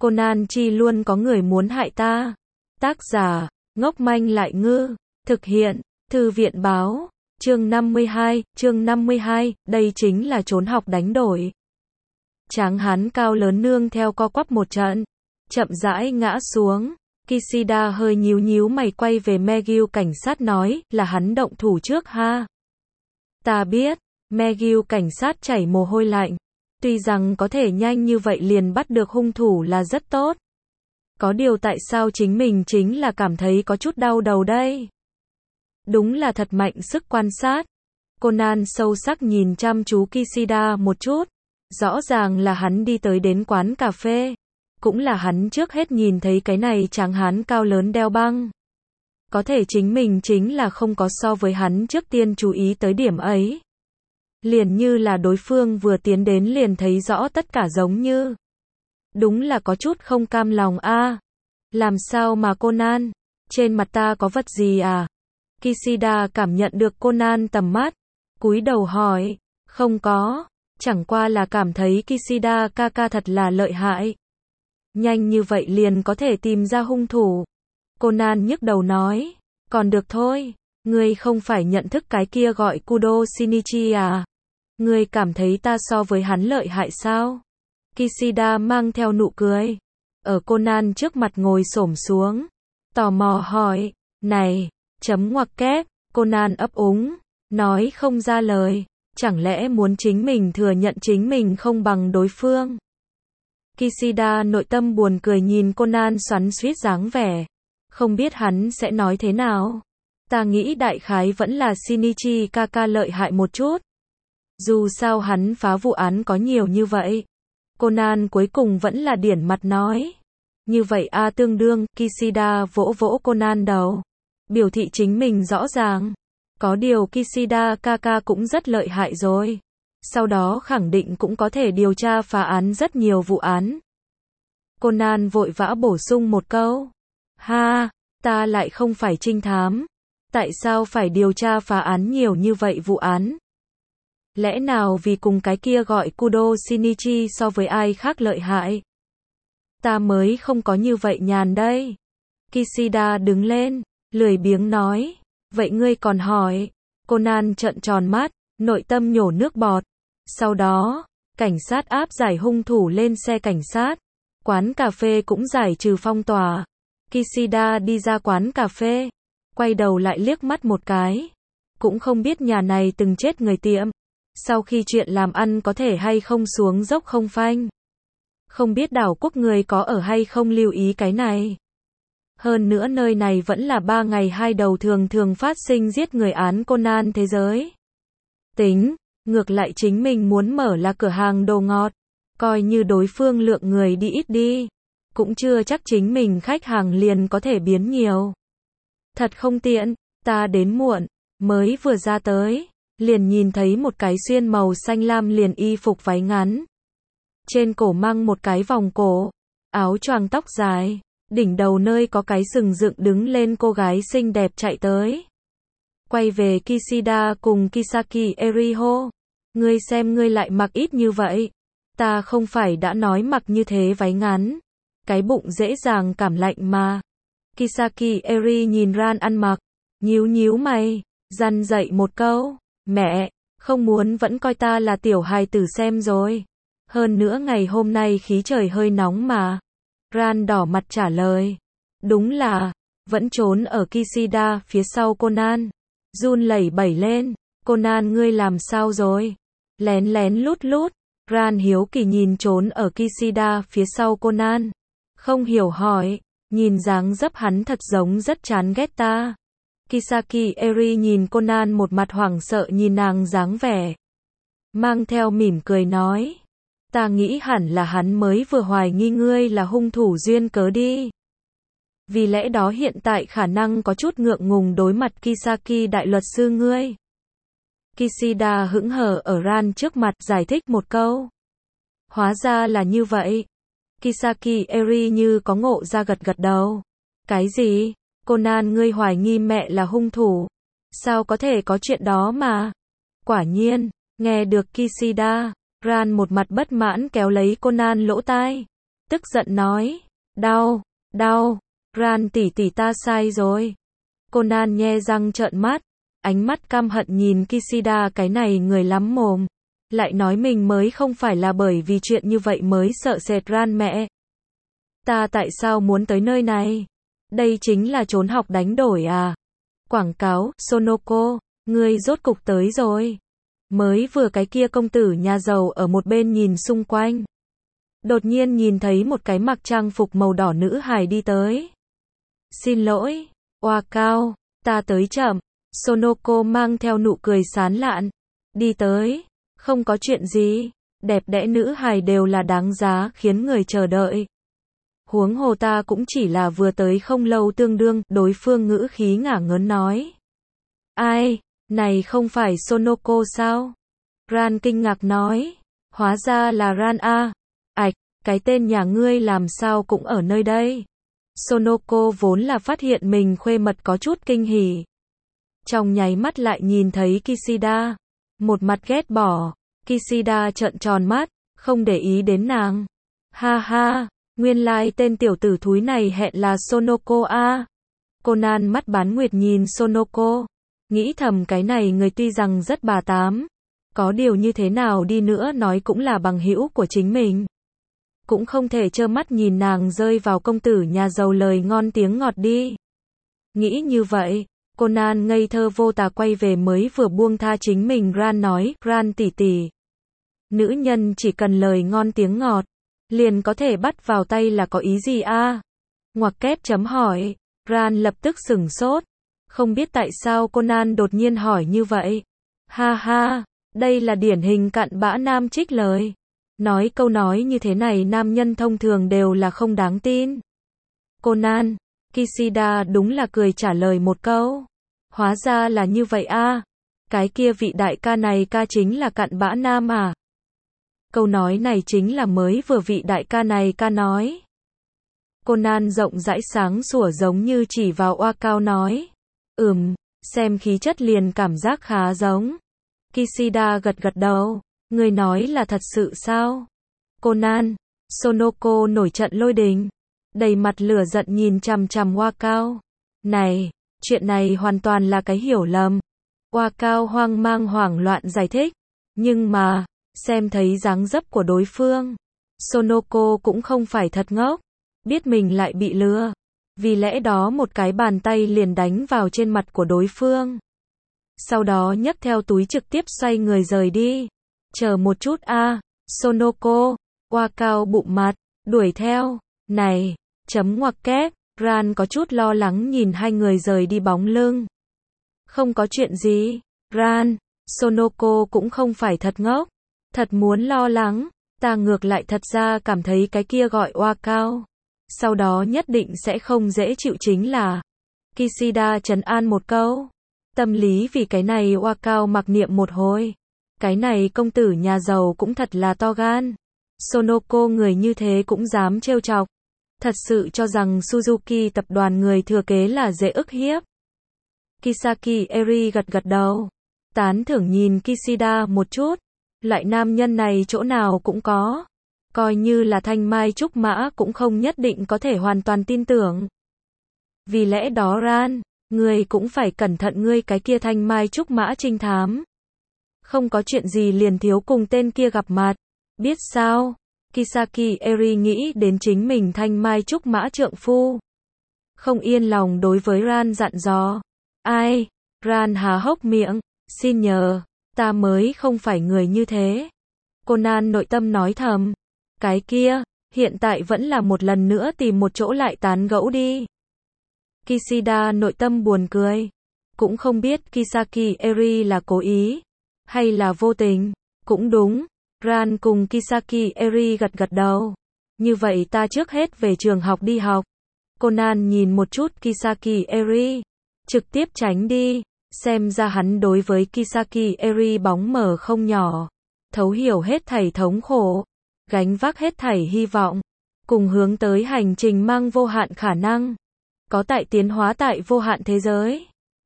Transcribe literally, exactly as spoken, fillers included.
Conan chi luôn có người muốn hại ta. Tác giả, ngốc manh lại ngư. Thực hiện, Thư viện báo. Chương năm mươi hai, chương năm mươi hai, đây chính là trốn học đánh đổi. Tráng hán cao lớn nương theo co quắp một trận, chậm rãi ngã xuống. Kishida hơi nhíu nhíu mày quay về Megil cảnh sát nói, là hắn động thủ trước ha. Ta biết, Megil cảnh sát chảy mồ hôi lạnh. Tuy rằng có thể nhanh như vậy liền bắt được hung thủ là rất tốt. Có điều tại sao chính mình chính là cảm thấy có chút đau đầu đây? Đúng là thật mạnh sức quan sát. Conan sâu sắc nhìn chăm chú Kishida một chút. Rõ ràng là hắn đi tới đến quán cà phê. Cũng là hắn trước hết nhìn thấy cái này tráng hán cao lớn đeo băng. Có thể chính mình chính là không có so với hắn trước tiên chú ý tới điểm ấy. Liền như là đối phương vừa tiến đến liền thấy rõ tất cả giống như. Đúng là có chút không cam lòng a. À, làm sao mà Conan? Trên mặt ta có vật gì à? Kishida cảm nhận được Conan tầm mắt. Cúi đầu hỏi. Không có. Chẳng qua là cảm thấy Kishida ca ca thật là lợi hại. Nhanh như vậy liền có thể tìm ra hung thủ. Conan nhức đầu nói. Còn được thôi. Ngươi không phải nhận thức cái kia gọi Kudo Shinichi à? Ngươi cảm thấy ta so với hắn lợi hại sao? Kishida mang theo nụ cười. Ở Conan trước mặt ngồi xổm xuống. Tò mò hỏi. Này, chấm ngoặc kép. Conan ấp úng. Nói không ra lời. Chẳng lẽ muốn chính mình thừa nhận chính mình không bằng đối phương? Kishida nội tâm buồn cười nhìn Conan xoắn xuýt dáng vẻ. Không biết hắn sẽ nói thế nào. Ta nghĩ đại khái vẫn là Shinichi Kaka lợi hại một chút. Dù sao hắn phá vụ án có nhiều như vậy. Conan cuối cùng vẫn là điển mặt nói. Như vậy a à, tương đương, Kishida vỗ vỗ Conan đầu. Biểu thị chính mình rõ ràng. Có điều Kishida Kaka cũng rất lợi hại rồi. Sau đó khẳng định cũng có thể điều tra phá án rất nhiều vụ án. Conan vội vã bổ sung một câu. Ha, ta lại không phải trinh thám. Tại sao phải điều tra phá án nhiều như vậy vụ án? Lẽ nào vì cùng cái kia gọi Kudo Shinichi so với ai khác lợi hại? Ta mới không có như vậy nhàn đây. Kishida đứng lên, lười biếng nói. Vậy ngươi còn hỏi? Conan trợn tròn mắt, nội tâm nhổ nước bọt. Sau đó, cảnh sát áp giải hung thủ lên xe cảnh sát. Quán cà phê cũng giải trừ phong tỏa. Kishida đi ra quán cà phê, quay đầu lại liếc mắt một cái. Cũng không biết nhà này từng chết người tiệm. Sau khi chuyện làm ăn có thể hay không xuống dốc không phanh. Không biết đảo quốc người có ở hay không lưu ý cái này. Hơn nữa nơi này vẫn là ba ngày hai đầu thường thường phát sinh giết người án Conan thế giới. Tính, ngược lại chính mình muốn mở là cửa hàng đồ ngọt. Coi như đối phương lượng người đi ít đi. Cũng chưa chắc chính mình khách hàng liền có thể biến nhiều. Thật không tiện, ta đến muộn, mới vừa ra tới. Liền nhìn thấy một cái xuyên màu xanh lam liền y phục váy ngắn. Trên cổ mang một cái vòng cổ. Áo choàng tóc dài. Đỉnh đầu nơi có cái sừng dựng đứng lên cô gái xinh đẹp chạy tới. Quay về Kishida cùng Kisaki Eriho. Ngươi xem ngươi lại mặc ít như vậy. Ta không phải đã nói mặc như thế váy ngắn. Cái bụng dễ dàng cảm lạnh mà. Kisaki Eri nhìn Ran ăn mặc. Nhíu nhíu mày. Răn dậy một câu. Mẹ, không muốn vẫn coi ta là tiểu hài tử xem rồi. Hơn nữa ngày hôm nay khí trời hơi nóng mà. Ran đỏ mặt trả lời. Đúng là, vẫn trốn ở Kishida phía sau Conan. Run lẩy bẩy lên. Conan ngươi làm sao rồi? Lén lén lút lút. Ran hiếu kỳ nhìn trốn ở Kishida phía sau Conan. Không hiểu hỏi. Nhìn dáng dấp hắn thật giống rất chán ghét ta. Kisaki Eri nhìn Conan một mặt hoảng sợ nhìn nàng dáng vẻ. Mang theo mỉm cười nói. Ta nghĩ hẳn là hắn mới vừa hoài nghi ngươi là hung thủ duyên cớ đi. Vì lẽ đó hiện tại khả năng có chút ngượng ngùng đối mặt Kisaki đại luật sư ngươi. Kishida hững hờ ở Ran trước mặt giải thích một câu. Hóa ra là như vậy. Kisaki Eri như có ngộ ra gật gật đầu. Cái gì? Conan ngươi hoài nghi mẹ là hung thủ. Sao có thể có chuyện đó mà? Quả nhiên, nghe được Kishida, Ran một mặt bất mãn kéo lấy Conan lỗ tai. tức giận nói. Đau, đau, Ran tỷ tỷ ta sai rồi. Conan nhe răng trợn mắt, ánh mắt căm hận nhìn Kishida cái này người lắm mồm. Lại nói mình mới không phải là bởi vì chuyện như vậy mới sợ sệt Ran mẹ. Ta tại sao muốn tới nơi này? Đây chính là trốn học đánh đổi à? Quảng cáo, Sonoko, ngươi rốt cục tới rồi. Mới vừa cái kia công tử nhà giàu ở một bên nhìn xung quanh. Đột nhiên nhìn thấy một cái mặc trang phục màu đỏ nữ hài đi tới. Xin lỗi, oa cao, ta tới chậm. Sonoko mang theo nụ cười sán lạn. Đi tới, không có chuyện gì. Đẹp đẽ nữ hài đều là đáng giá khiến người chờ đợi. Huống hồ ta cũng chỉ là vừa tới không lâu tương đương, đối phương ngữ khí ngả ngớn nói. Ai, này không phải Sonoko sao? Ran kinh ngạc nói. Hóa ra là Ran a. Ảch, cái tên nhà ngươi làm sao cũng ở nơi đây. Sonoko vốn là phát hiện mình khuê mật có chút kinh hỉ. Trong nháy mắt lại nhìn thấy Kishida. Một mặt ghét bỏ. Kishida trợn tròn mắt, không để ý đến nàng. Ha ha, nguyên lai like tên tiểu tử thúi này hẹn là Sonoko a. Conan mắt bán nguyệt nhìn Sonoko. Nghĩ thầm cái này người tuy rằng rất bà tám. Có điều như thế nào đi nữa nói cũng là bằng hữu của chính mình. Cũng không thể trơ mắt nhìn nàng rơi vào công tử nhà giàu lời ngon tiếng ngọt đi. Nghĩ như vậy, Conan ngây thơ vô tà quay về mới vừa buông tha chính mình. Ran nói, Ran tỷ tỷ. Nữ nhân chỉ cần lời ngon tiếng ngọt, liền có thể bắt vào tay là có ý gì a? Ngoặc kép chấm hỏi, Ran lập tức sửng sốt. Không biết tại sao Conan đột nhiên hỏi như vậy. Ha ha, đây là điển hình cặn bã nam trích lời. Nói câu nói như thế này nam nhân thông thường đều là không đáng tin. Conan, Kishida đúng là cười trả lời một câu. Hóa ra là như vậy a. Cái kia vị đại ca này ca chính là cặn bã nam à? Câu nói này chính là mới vừa vị đại ca này ca nói. Conan rộng rãi sáng sủa giống như chỉ vào oa cao nói. Ừm, xem khí chất liền cảm giác khá giống. Kishida gật gật đầu. Người nói là thật sự sao? Conan, Sonoko nổi trận lôi đình. Đầy mặt lửa giận nhìn chằm chằm oa cao. Này, chuyện này hoàn toàn là cái hiểu lầm. Oa cao hoang mang hoảng loạn giải thích. Nhưng mà, xem thấy dáng dấp của đối phương. Sonoko cũng không phải thật ngốc. Biết mình lại bị lừa. Vì lẽ đó một cái bàn tay liền đánh vào trên mặt của đối phương. Sau đó nhấc theo túi trực tiếp xoay người rời đi. Chờ một chút a, Sonoko, oa cao bụng mặt, đuổi theo. Này, chấm ngoặc kép, Ran có chút lo lắng nhìn hai người rời đi bóng lưng. Không có chuyện gì, Ran, Sonoko cũng không phải thật ngốc. Thật muốn lo lắng, ta ngược lại thật ra cảm thấy cái kia gọi oa cao. Sau đó nhất định sẽ không dễ chịu chính là. Kishida trấn an một câu. Tâm lý vì cái này oa cao mặc niệm một hồi. Cái này công tử nhà giàu cũng thật là to gan. Sonoko người như thế cũng dám trêu chọc. Thật sự cho rằng Suzuki tập đoàn người thừa kế là dễ ức hiếp. Kisaki Eri gật gật đầu. Tán thưởng nhìn Kishida một chút. Loại nam nhân này chỗ nào cũng có. Coi như là thanh mai trúc mã cũng không nhất định có thể hoàn toàn tin tưởng. Vì lẽ đó Ran, ngươi cũng phải cẩn thận ngươi cái kia thanh mai trúc mã trinh thám. Không có chuyện gì liền thiếu cùng tên kia gặp mặt. Biết sao? Kisaki Eri nghĩ đến chính mình thanh mai trúc mã trượng phu. Không yên lòng đối với Ran dặn dò. Ai? Ran há hốc miệng. Xin nhờ, ta mới không phải người như thế. Conan nội tâm nói thầm. Cái kia, hiện tại vẫn là một lần nữa tìm một chỗ lại tán gẫu đi. Kishida nội tâm buồn cười. Cũng không biết Kisaki Eri là cố ý, hay là vô tình. Cũng đúng. Ran cùng Kisaki Eri gật gật đầu. Như vậy ta trước hết về trường học đi học. Conan nhìn một chút Kisaki Eri. Trực tiếp tránh đi. Xem ra hắn đối với Kisaki Eri bóng mờ không nhỏ. Thấu hiểu hết thảy thống khổ. Gánh vác hết thảy hy vọng. Cùng hướng tới hành trình mang vô hạn khả năng. Có tại tiến hóa tại vô hạn thế giới.